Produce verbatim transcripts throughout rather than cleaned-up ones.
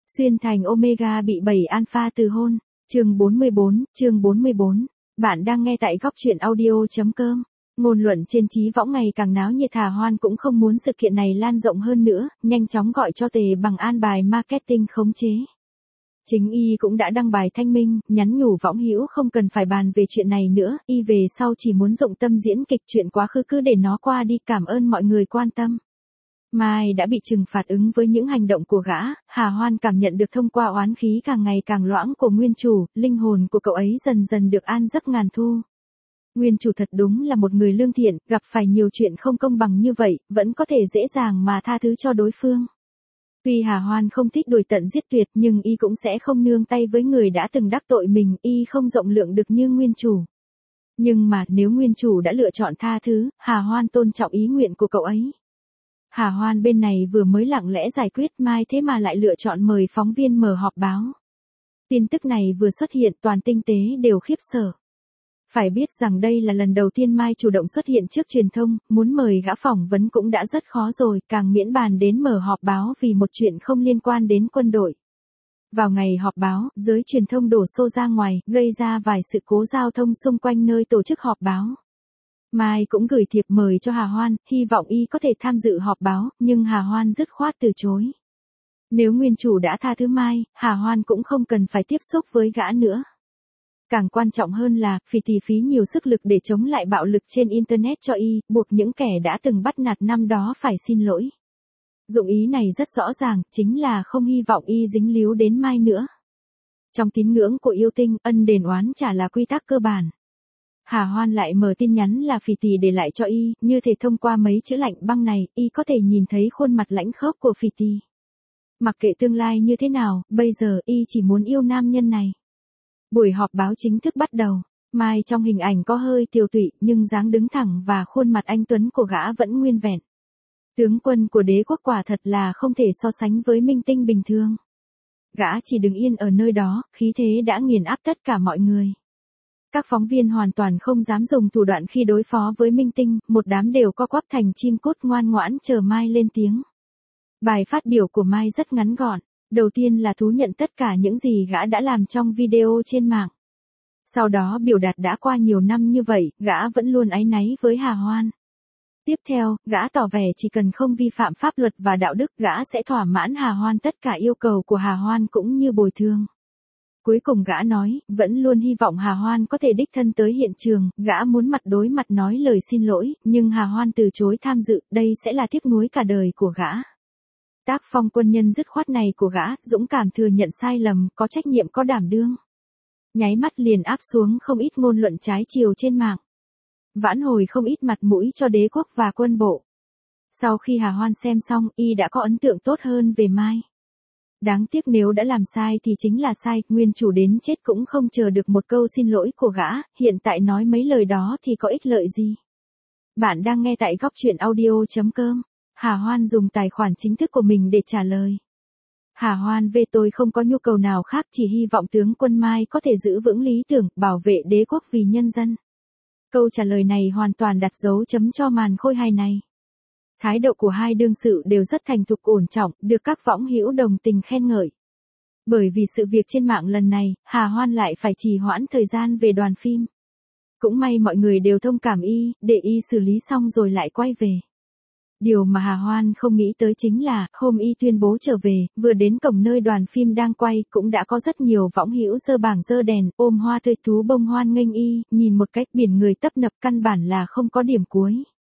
Xuyên thành Omega bị bảy alpha từ hôn. Chương bốn mươi bốn, chương bốn mươi bốn. Bạn đang nghe tại góc truyện audio.com. Ngôn luận trên trí võng ngày càng náo nhiệt. Hà Hoan cũng không muốn sự kiện này lan rộng hơn nữa, nhanh chóng gọi cho Tề Bằng an bài marketing khống chế. Chính y cũng đã đăng bài thanh minh, nhắn nhủ Võng Hữu không cần phải bàn về chuyện này nữa, y về sau chỉ muốn dụng tâm diễn kịch chuyện quá khứ cứ để nó qua đi, cảm ơn mọi người quan tâm. Mai đã bị trừng phạt ứng với những hành động của gã, Hà Hoan cảm nhận được thông qua oán khí càng ngày càng loãng của nguyên chủ, linh hồn của cậu ấy dần dần được an giấc ngàn thu. Nguyên chủ thật đúng là một người lương thiện, gặp phải nhiều chuyện không công bằng như vậy, vẫn có thể dễ dàng mà tha thứ cho đối phương. Tuy Hà Hoan không thích đuổi tận giết tuyệt nhưng y cũng sẽ không nương tay với người đã từng đắc tội mình, y không rộng lượng được như nguyên chủ. Nhưng mà nếu nguyên chủ đã lựa chọn tha thứ, Hà Hoan tôn trọng ý nguyện của cậu ấy. Hà Hoan bên này vừa mới lặng lẽ giải quyết Mai thế mà lại lựa chọn mời phóng viên mở họp báo. Tin tức này vừa xuất hiện toàn tinh tế đều khiếp sợ. Phải biết rằng đây là lần đầu tiên Mai chủ động xuất hiện trước truyền thông, muốn mời gã phỏng vấn cũng đã rất khó rồi, càng miễn bàn đến mở họp báo vì một chuyện không liên quan đến quân đội. Vào ngày họp báo, giới truyền thông đổ xô ra ngoài, gây ra vài sự cố giao thông xung quanh nơi tổ chức họp báo. Mai cũng gửi thiệp mời cho Hà Hoan, hy vọng y có thể tham dự họp báo, nhưng Hà Hoan dứt khoát từ chối. Nếu nguyên chủ đã tha thứ Mai, Hà Hoan cũng không cần phải tiếp xúc với gã nữa. Càng quan trọng hơn là, Phì Tì phí nhiều sức lực để chống lại bạo lực trên Internet cho y, buộc những kẻ đã từng bắt nạt năm đó phải xin lỗi. Dụng ý này rất rõ ràng, chính là không hy vọng y dính líu đến Mai nữa. Trong tín ngưỡng của yêu tinh, ân đền oán trả là quy tắc cơ bản. Hà Hoan lại mở tin nhắn là Phì Tì để lại cho y, như thể thông qua mấy chữ lạnh băng này, y có thể nhìn thấy khuôn mặt lãnh khốc của Phì Tì. Mặc kệ tương lai như thế nào, bây giờ y chỉ muốn yêu nam nhân này. Buổi họp báo chính thức bắt đầu. Mai trong hình ảnh có hơi tiều tụy, nhưng dáng đứng thẳng và khuôn mặt anh tuấn của gã vẫn nguyên vẹn. Tướng quân của đế quốc quả thật là không thể so sánh với minh tinh bình thường. Gã chỉ đứng yên ở nơi đó, khí thế đã nghiền áp tất cả mọi người. Các phóng viên hoàn toàn không dám dùng thủ đoạn khi đối phó với minh tinh, một đám đều co quắp thành chim cút ngoan ngoãn chờ Mai lên tiếng. Bài phát biểu của Mai rất ngắn gọn. Đầu tiên là thú nhận tất cả những gì gã đã làm trong video trên mạng. Sau đó biểu đạt đã qua nhiều năm như vậy, gã vẫn luôn áy náy với Hà Hoan. Tiếp theo, gã tỏ vẻ chỉ cần không vi phạm pháp luật và đạo đức, gã sẽ thỏa mãn Hà Hoan tất cả yêu cầu của Hà Hoan cũng như bồi thường. Cuối cùng gã nói, vẫn luôn hy vọng Hà Hoan có thể đích thân tới hiện trường, gã muốn mặt đối mặt nói lời xin lỗi, nhưng Hà Hoan từ chối tham dự, đây sẽ là tiếc nuối cả đời của gã. Tác phong quân nhân dứt khoát này của gã, dũng cảm thừa nhận sai lầm, có trách nhiệm có đảm đương. Nháy mắt liền áp xuống không ít ngôn luận trái chiều trên mạng. Vãn hồi không ít mặt mũi cho đế quốc và quân bộ. Sau khi Hà Hoan xem xong, y đã có ấn tượng tốt hơn về Mai. Đáng tiếc nếu đã làm sai thì chính là sai, nguyên chủ đến chết cũng không chờ được một câu xin lỗi của gã, hiện tại nói mấy lời đó thì có ích lợi gì. Bạn đang nghe tại góc truyện audio.com. Hà Hoan dùng tài khoản chính thức của mình để trả lời. Hà Hoan về tôi không có nhu cầu nào khác, chỉ hy vọng tướng quân Mai có thể giữ vững lý tưởng, bảo vệ đế quốc vì nhân dân. Câu trả lời này hoàn toàn đặt dấu chấm cho màn khôi hài này. Thái độ của hai đương sự đều rất thành thục ổn trọng, được các võng hữu đồng tình khen ngợi. Bởi vì sự việc trên mạng lần này, Hà Hoan lại phải trì hoãn thời gian về đoàn phim. Cũng may mọi người đều thông cảm y, để y xử lý xong rồi lại quay về. Điều mà Hà Hoan không nghĩ tới chính là, hôm y tuyên bố trở về, vừa đến cổng nơi đoàn phim đang quay, cũng đã có rất nhiều võng hữu giơ bảng giơ đèn, ôm hoa tươi thú bông hoan nghênh y, nhìn một cách biển người tấp nập căn bản là không có điểm cuối.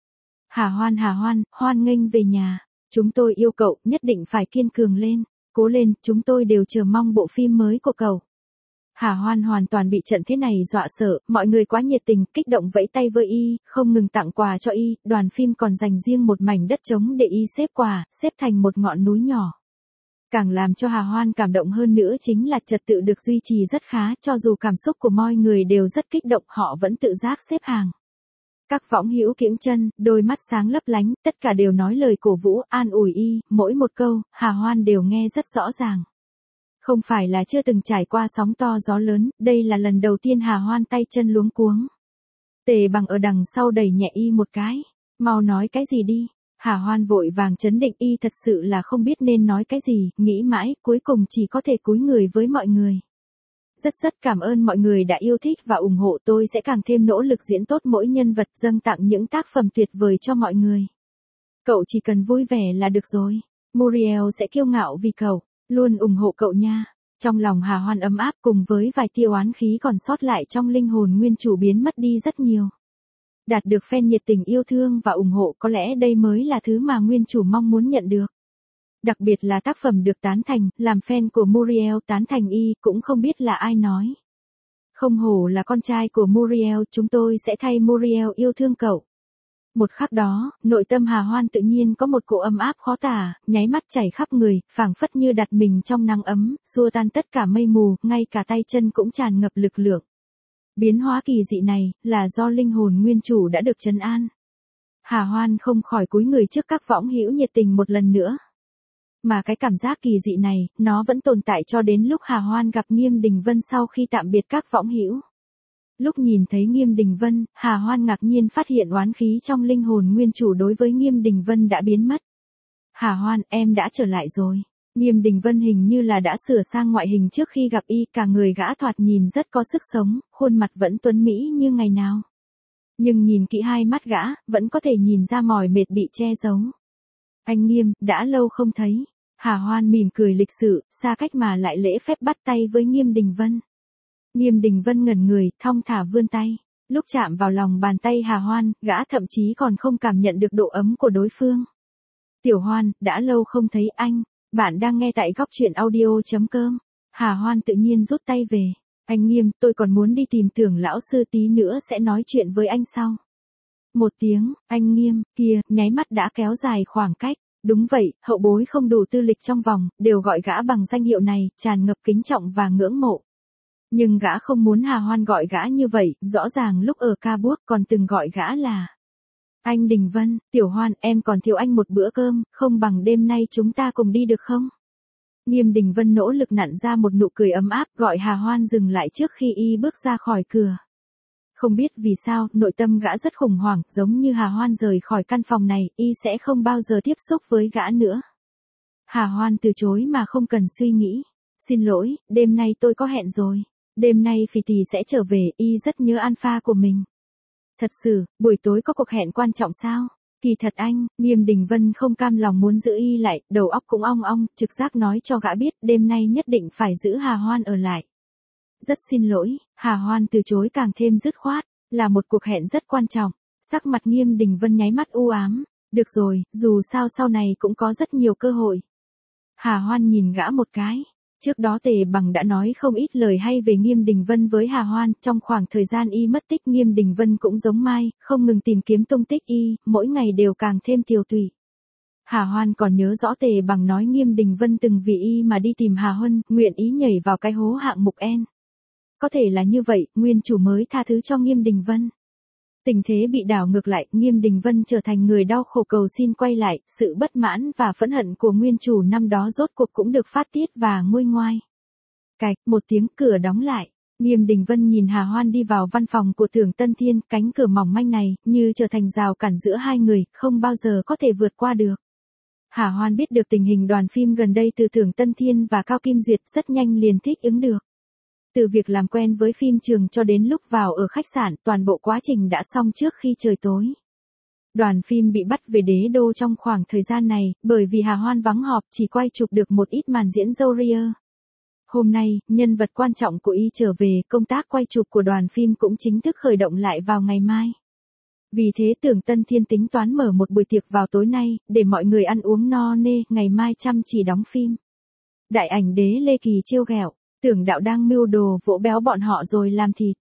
Hà Hoan Hà Hoan, hoan nghênh về nhà, chúng tôi yêu cậu, nhất định phải kiên cường lên, cố lên, chúng tôi đều chờ mong bộ phim mới của cậu. Hà Hoan hoàn toàn bị trận thế này dọa sợ, mọi người quá nhiệt tình, kích động vẫy tay với y, không ngừng tặng quà cho y, đoàn phim còn dành riêng một mảnh đất trống để y xếp quà, xếp thành một ngọn núi nhỏ. Càng làm cho Hà Hoan cảm động hơn nữa chính là trật tự được duy trì rất khá, cho dù cảm xúc của mọi người đều rất kích động, họ vẫn tự giác xếp hàng. Các võng hữu kiễng chân, đôi mắt sáng lấp lánh, tất cả đều nói lời cổ vũ, an ủi y, mỗi một câu, Hà Hoan đều nghe rất rõ ràng. Không phải là chưa từng trải qua sóng to gió lớn, đây là lần đầu tiên Hà Hoan tay chân luống cuống. Tề Bằng ở đằng sau đẩy nhẹ y một cái. Mau nói cái gì đi. Hà Hoan vội vàng trấn định, y thật sự là không biết nên nói cái gì, nghĩ mãi, cuối cùng chỉ có thể cúi người với mọi người. Rất rất cảm ơn mọi người đã yêu thích và ủng hộ, tôi sẽ càng thêm nỗ lực diễn tốt mỗi nhân vật, dâng tặng những tác phẩm tuyệt vời cho mọi người. Cậu chỉ cần vui vẻ là được rồi. Muriel sẽ kiêu ngạo vì cậu, luôn ủng hộ cậu nha. Trong lòng Hà Hoan ấm áp, cùng với vài tia oán khí còn sót lại trong linh hồn nguyên chủ biến mất đi rất nhiều. Đạt được fan nhiệt tình yêu thương và ủng hộ, có lẽ đây mới là thứ mà nguyên chủ mong muốn nhận được. Đặc biệt là tác phẩm được tán thành, làm fan của Muriel tán thành y, cũng không biết là ai nói. Không hổ là con trai của Muriel, chúng tôi sẽ thay Muriel yêu thương cậu. Một khắc đó, nội tâm Hà Hoan tự nhiên có một cỗ ấm áp khó tả, nháy mắt chảy khắp người, phảng phất như đặt mình trong nắng ấm, xua tan tất cả mây mù, ngay cả tay chân cũng tràn ngập lực lượng. Biến hóa kỳ dị này, là do linh hồn nguyên chủ đã được trấn an. Hà Hoan không khỏi cúi người trước các võng hữu nhiệt tình một lần nữa. Mà cái cảm giác kỳ dị này, nó vẫn tồn tại cho đến lúc Hà Hoan gặp Nghiêm Đình Vân sau khi tạm biệt các võng hữu. Lúc nhìn thấy Nghiêm Đình Vân, Hà Hoan ngạc nhiên phát hiện oán khí trong linh hồn nguyên chủ đối với Nghiêm Đình Vân đã biến mất. Hà Hoan, em đã trở lại rồi. Nghiêm Đình Vân hình như là đã sửa sang ngoại hình trước khi gặp y, cả người gã thoạt nhìn rất có sức sống, khuôn mặt vẫn tuấn mỹ như ngày nào. Nhưng nhìn kỹ hai mắt gã, vẫn có thể nhìn ra mỏi mệt bị che giấu. Anh Nghiêm, đã lâu không thấy. Hà Hoan mỉm cười lịch sự, xa cách mà lại lễ phép bắt tay với Nghiêm Đình Vân. Nghiêm Đình Vân ngẩn người, thong thả vươn tay. Lúc chạm vào lòng bàn tay Hà Hoan, gã thậm chí còn không cảm nhận được độ ấm của đối phương. Tiểu Hoan, đã lâu không thấy anh. Bạn đang nghe tại góc truyện audio chấm com. Hà Hoan tự nhiên rút tay về. Anh Nghiêm, tôi còn muốn đi tìm Tưởng lão sư, tí nữa sẽ nói chuyện với anh sau. Một tiếng, anh Nghiêm, kia, nháy mắt đã kéo dài khoảng cách. Đúng vậy, hậu bối không đủ tư lịch trong vòng, đều gọi gã bằng danh hiệu này, tràn ngập kính trọng và ngưỡng mộ. Nhưng gã không muốn Hà Hoan gọi gã như vậy, rõ ràng lúc ở Ca Buốc còn từng gọi gã là anh Đình Vân. Tiểu Hoan, em còn thiếu anh một bữa cơm, không bằng đêm nay chúng ta cùng đi được không? Nghiêm Đình Vân nỗ lực nặn ra một nụ cười ấm áp, gọi Hà Hoan dừng lại trước khi y bước ra khỏi cửa. Không biết vì sao, nội tâm gã rất khủng hoảng, giống như Hà Hoan rời khỏi căn phòng này, y sẽ không bao giờ tiếp xúc với gã nữa. Hà Hoan từ chối mà không cần suy nghĩ. Xin lỗi, đêm nay tôi có hẹn rồi. Đêm nay Phỉ Tì sẽ trở về, y rất nhớ Alpha của mình. Thật sự, buổi tối có cuộc hẹn quan trọng sao? Kỳ thật anh, Nghiêm Đình Vân không cam lòng muốn giữ y lại, đầu óc cũng ong ong, trực giác nói cho gã biết đêm nay nhất định phải giữ Hà Hoan ở lại. Rất xin lỗi, Hà Hoan từ chối càng thêm dứt khoát, là một cuộc hẹn rất quan trọng. Sắc mặt Nghiêm Đình Vân nháy mắt u ám. Được rồi, dù sao sau này cũng có rất nhiều cơ hội. Hà Hoan nhìn gã một cái. Trước đó Tề Bằng đã nói không ít lời hay về Nghiêm Đình Vân với Hà Hoan, trong khoảng thời gian y mất tích Nghiêm Đình Vân cũng giống Mai, không ngừng tìm kiếm tung tích y, mỗi ngày đều càng thêm tiều tụy. Hà Hoan còn nhớ rõ Tề Bằng nói Nghiêm Đình Vân từng vì y mà đi tìm Hà Huân, nguyện ý nhảy vào cái hố hạng mục N. Có thể là như vậy, nguyên chủ mới tha thứ cho Nghiêm Đình Vân. Tình thế bị đảo ngược lại, Nghiêm Đình Vân trở thành người đau khổ cầu xin quay lại, sự bất mãn và phẫn hận của nguyên chủ năm đó rốt cuộc cũng được phát tiết và nguôi ngoai. Cạch, một tiếng cửa đóng lại. Nghiêm Đình Vân nhìn Hà Hoan đi vào văn phòng của Tưởng Tân Thiên, cánh cửa mỏng manh này, như trở thành rào cản giữa hai người, không bao giờ có thể vượt qua được. Hà Hoan biết được tình hình đoàn phim gần đây từ Tưởng Tân Thiên và Cao Kim Duyệt, rất nhanh liền thích ứng được. Từ việc làm quen với phim trường cho đến lúc vào ở khách sạn, toàn bộ quá trình đã xong trước khi trời tối. Đoàn phim bị bắt về đế đô trong khoảng thời gian này, bởi vì Hà Hoan vắng họp chỉ quay chụp được một ít màn diễn dâu ria. Hôm nay, nhân vật quan trọng của y trở về, công tác quay chụp của đoàn phim cũng chính thức khởi động lại vào ngày mai. Vì thế Tưởng Tân Thiên tính toán mở một buổi tiệc vào tối nay, để mọi người ăn uống no nê, ngày mai chăm chỉ đóng phim. Đại ảnh đế Lê Kỳ trêu ghẹo. Tưởng đạo đang mưu đồ vỗ béo bọn họ rồi làm thịt.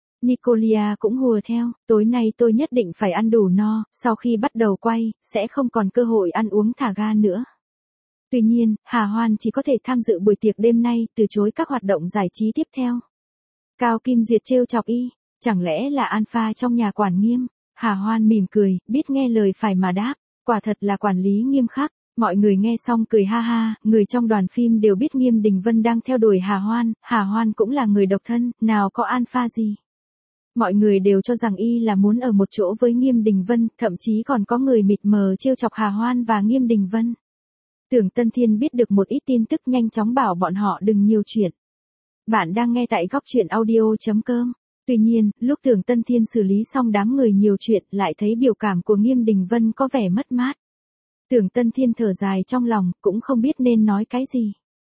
Nicolia cũng hùa theo, tối nay tôi nhất định phải ăn đủ no, sau khi bắt đầu quay, sẽ không còn cơ hội ăn uống thả ga nữa. Tuy nhiên, Hà Hoan chỉ có thể tham dự buổi tiệc đêm nay, từ chối các hoạt động giải trí tiếp theo. Cao Kim Duyệt trêu chọc y, chẳng lẽ là Alpha trong nhà quản Nghiêm? Hà Hoan mỉm cười, biết nghe lời phải mà đáp, quả thật là quản lý nghiêm khắc. Mọi người nghe xong cười ha ha, người trong đoàn phim đều biết Nghiêm Đình Vân đang theo đuổi Hà Hoan, Hà Hoan cũng là người độc thân, nào có Alpha gì. Mọi người đều cho rằng y là muốn ở một chỗ với Nghiêm Đình Vân, thậm chí còn có người mịt mờ trêu chọc Hà Hoan và Nghiêm Đình Vân. Tưởng Tân Thiên biết được một ít tin tức nhanh chóng bảo bọn họ đừng nhiều chuyện. Bạn đang nghe tại góc truyện audio.com. Tuy nhiên, lúc Tưởng Tân Thiên xử lý xong đám người nhiều chuyện lại thấy biểu cảm của Nghiêm Đình Vân có vẻ mất mát. Tưởng Tân Thiên thở dài trong lòng, cũng không biết nên nói cái gì.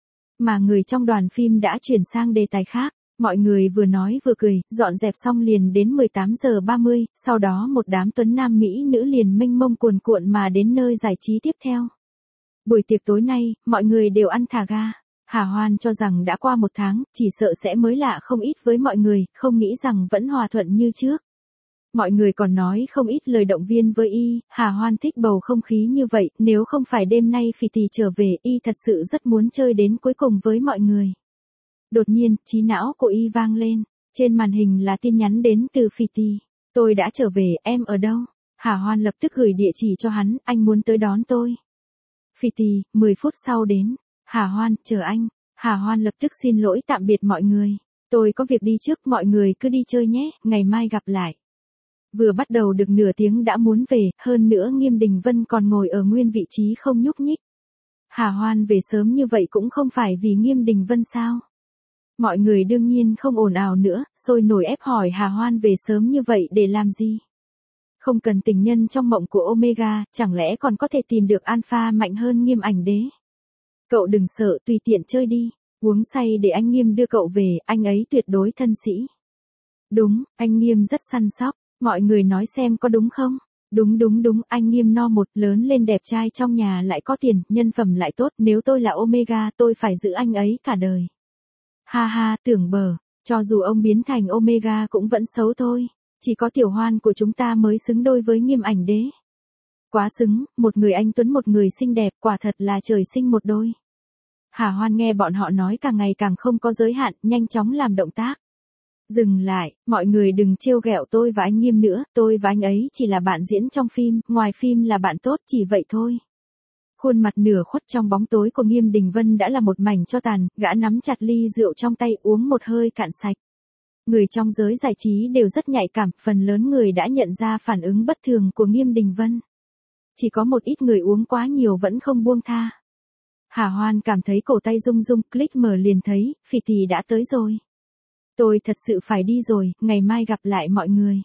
Mà người trong đoàn phim đã chuyển sang đề tài khác. Mọi người vừa nói vừa cười, dọn dẹp xong liền đến mười tám giờ ba mươi, sau đó một đám tuấn nam mỹ nữ liền mênh mông cuồn cuộn mà đến nơi giải trí tiếp theo. Buổi tiệc tối nay, mọi người đều ăn thả ga. Hà Hoan cho rằng đã qua một tháng, chỉ sợ sẽ mới lạ không ít với mọi người, không nghĩ rằng vẫn hòa thuận như trước. Mọi người còn nói không ít lời động viên với y, Hà Hoan thích bầu không khí như vậy, nếu không phải đêm nay Phì Tì trở về, y thật sự rất muốn chơi đến cuối cùng với mọi người. Đột nhiên, trí não của y vang lên, trên màn hình là tin nhắn đến từ Phì Tì. Tôi đã trở về, em ở đâu? Hà Hoan lập tức gửi địa chỉ cho hắn, anh muốn tới đón tôi. Phì Tì, mười phút sau đến. Hà Hoan, chờ anh. Hà Hoan lập tức xin lỗi tạm biệt mọi người. Tôi có việc đi trước, mọi người cứ đi chơi nhé, ngày mai gặp lại. Vừa bắt đầu được nửa tiếng đã muốn về, hơn nữa Nghiêm Đình Vân còn ngồi ở nguyên vị trí không nhúc nhích. Hà Hoan về sớm như vậy cũng không phải vì Nghiêm Đình Vân sao? Mọi người đương nhiên không ồn ào nữa, sôi nổi ép hỏi Hà Hoan về sớm như vậy để làm gì? Không cần tình nhân trong mộng của Omega, chẳng lẽ còn có thể tìm được alpha mạnh hơn Nghiêm Ảnh Đế? Cậu đừng sợ, tùy tiện chơi đi, uống say để anh Nghiêm đưa cậu về, anh ấy tuyệt đối thân sĩ. Đúng, anh Nghiêm rất săn sóc, mọi người nói xem có đúng không? Đúng đúng đúng, anh Nghiêm no một, lớn lên đẹp trai trong nhà lại có tiền, nhân phẩm lại tốt, nếu tôi là Omega tôi phải giữ anh ấy cả đời. Ha ha, tưởng bờ, cho dù ông biến thành Omega cũng vẫn xấu thôi, chỉ có Tiểu Hoan của chúng ta mới xứng đôi với Nghiêm Ảnh Đế. Quá xứng, một người anh tuấn một người xinh đẹp, quả thật là trời sinh một đôi. Hà Hoan nghe bọn họ nói càng ngày càng không có giới hạn, nhanh chóng làm động tác. Dừng lại, mọi người đừng trêu ghẹo tôi và anh Nghiêm nữa, tôi và anh ấy chỉ là bạn diễn trong phim, ngoài phim là bạn tốt, chỉ vậy thôi. Khuôn mặt nửa khuất trong bóng tối của Nghiêm Đình Vân đã là một mảnh tro tàn, gã nắm chặt ly rượu trong tay uống một hơi cạn sạch. Người trong giới giải trí đều rất nhạy cảm, phần lớn người đã nhận ra phản ứng bất thường của Nghiêm Đình Vân. Chỉ có một ít người uống quá nhiều vẫn không buông tha. Hà Hoan cảm thấy cổ tay rung rung, click mở liền thấy, Phì Tì đã tới rồi. Tôi thật sự phải đi rồi, ngày mai gặp lại mọi người.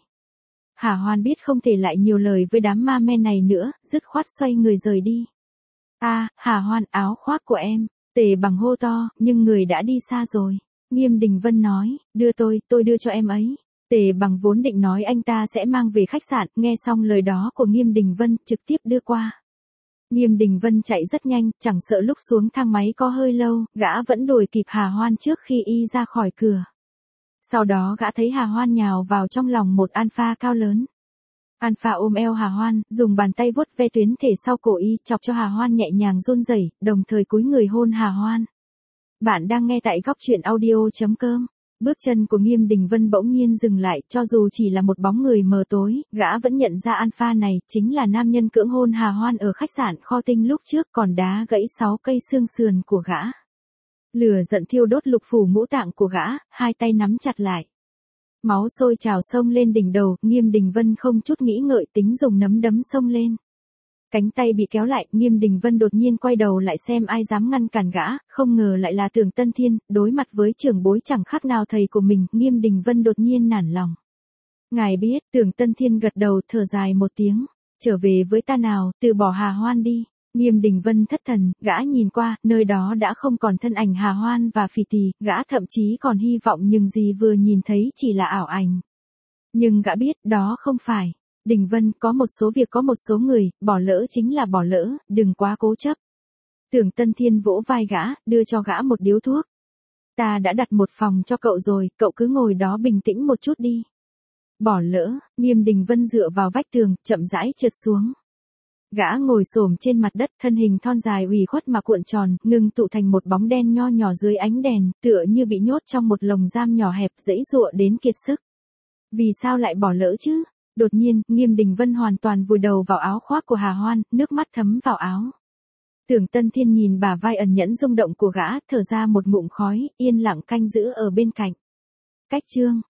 Hà Hoan biết không thể lại nhiều lời với đám ma men này nữa, dứt khoát xoay người rời đi. A, à, Hà Hoan, áo khoác của em. Tề Bằng hô to, nhưng người đã đi xa rồi. Nghiêm Đình Vân nói, đưa tôi, tôi đưa cho em ấy. Tề Bằng vốn định nói anh ta sẽ mang về khách sạn, nghe xong lời đó của Nghiêm Đình Vân, trực tiếp đưa qua. Nghiêm Đình Vân chạy rất nhanh, chẳng sợ lúc xuống thang máy có hơi lâu, gã vẫn đuổi kịp Hà Hoan trước khi y ra khỏi cửa. Sau đó gã thấy Hà Hoan nhào vào trong lòng một alpha cao lớn. Alpha ôm eo Hà Hoan, dùng bàn tay vuốt ve tuyến thể sau cổ y, chọc cho Hà Hoan nhẹ nhàng run rẩy, đồng thời cúi người hôn Hà Hoan. Bạn đang nghe tại góc truyện audio.com. Bước chân của Nghiêm Đình Vân bỗng nhiên dừng lại, cho dù chỉ là một bóng người mờ tối, gã vẫn nhận ra alpha này, chính là nam nhân cưỡng hôn Hà Hoan ở khách sạn Kho Tinh lúc trước còn đá gãy sáu cây xương sườn của gã. Lửa giận thiêu đốt lục phủ ngũ tạng của gã, hai tay nắm chặt lại. Máu sôi trào sông lên đỉnh đầu, Nghiêm Đình Vân không chút nghĩ ngợi tính dùng nắm đấm xông lên. Cánh tay bị kéo lại, Nghiêm Đình Vân đột nhiên quay đầu lại xem ai dám ngăn cản gã, không ngờ lại là Tưởng Tân Thiên, đối mặt với trưởng bối chẳng khác nào thầy của mình, Nghiêm Đình Vân đột nhiên nản lòng. Ngài biết, Tưởng Tân Thiên gật đầu thở dài một tiếng, trở về với ta nào, từ bỏ Hà Hoan đi. Nghiêm Đình Vân thất thần, gã nhìn qua, nơi đó đã không còn thân ảnh Hà Hoan và Phì Tì, gã thậm chí còn hy vọng nhưng gì vừa nhìn thấy chỉ là ảo ảnh. Nhưng gã biết, đó không phải. Đình Vân, có một số việc có một số người, bỏ lỡ chính là bỏ lỡ, đừng quá cố chấp. Tưởng Tân Thiên vỗ vai gã, đưa cho gã một điếu thuốc. Ta đã đặt một phòng cho cậu rồi, cậu cứ ngồi đó bình tĩnh một chút đi. Bỏ lỡ, Nghiêm Đình Vân dựa vào vách tường, chậm rãi trượt xuống. Gã ngồi xổm trên mặt đất, thân hình thon dài ủy khuất mà cuộn tròn, ngưng tụ thành một bóng đen nho nhỏ dưới ánh đèn, tựa như bị nhốt trong một lồng giam nhỏ hẹp, giãy giụa đến kiệt sức. Vì sao lại bỏ lỡ chứ? Đột nhiên, Nghiêm Đình Vân hoàn toàn vùi đầu vào áo khoác của Hà Hoan, nước mắt thấm vào áo. Tưởng Tân Thiên nhìn bả vai ẩn nhẫn rung động của gã, thở ra một ngụm khói, yên lặng canh giữ ở bên cạnh. Cách chương